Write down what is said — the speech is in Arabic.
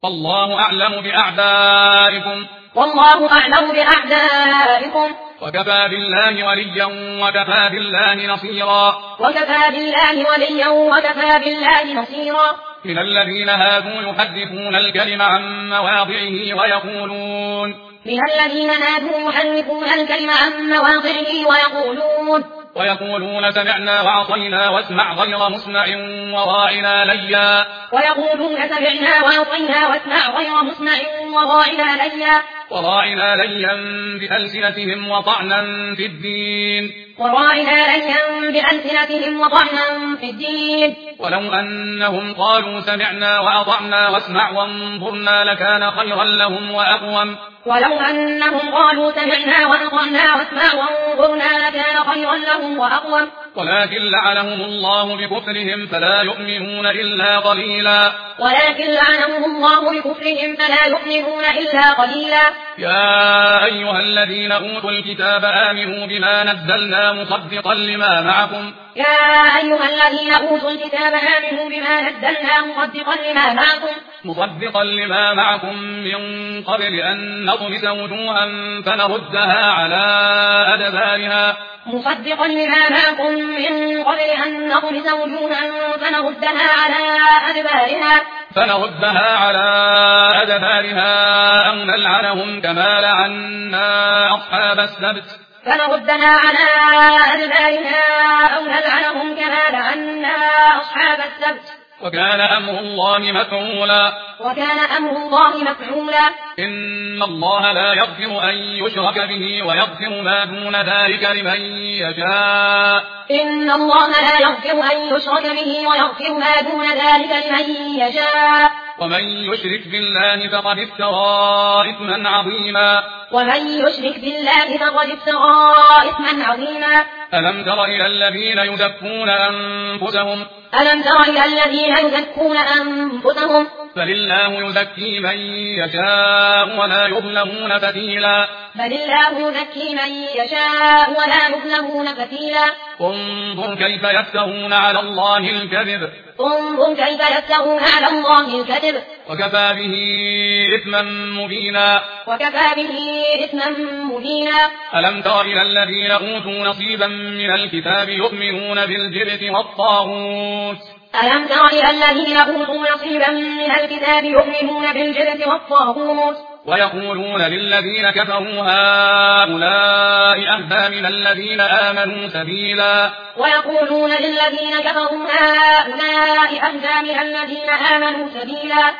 والله أعلم بأعدائكم وكفى بالله وليا وكفى بالله نصيرا من الذين هادوا يحرفون الكلم عن مواضعه ويقولون سمعنا وعصينا واسمع غير مسمع وراعنا ليا بألسنتهم وطعنا في الدين ولو أنهم قالوا سمعنا وأطعنا واسمع وانظرنا لكان خيرا لهم وأقوم ولكن لعنهم الله بكفرهم فلا يؤمنون إلا قليلا يا أيها الذين أوتوا الكتاب آمنوا بما نزلنا مصدقا لما معكم من قبل أن نطمس وجوها فنردها على أدبارها أو نلعنهم كما لعنا أصحاب السبت وكان أمر الله مفعولا إن الله لا يغفر أن يشرك به ويغفر ما دون ذلك لمن يشاء ومن يشرك بالله فقد افترى إثما عظيما ألم تر إلى الذين يزكون أنفسهم فلله يزكي من يشاء ولا يظلمون فتيلا انظر كيف يفترون على الله الكذب وكفى به إثما مبينا ألم تر إلى الذين أوتوا نصيبا من الكتاب يؤمنون بالجبت والطاغوت ويقولون للذين كفروا هؤلاء أهدى من الذين آمنوا سبيلا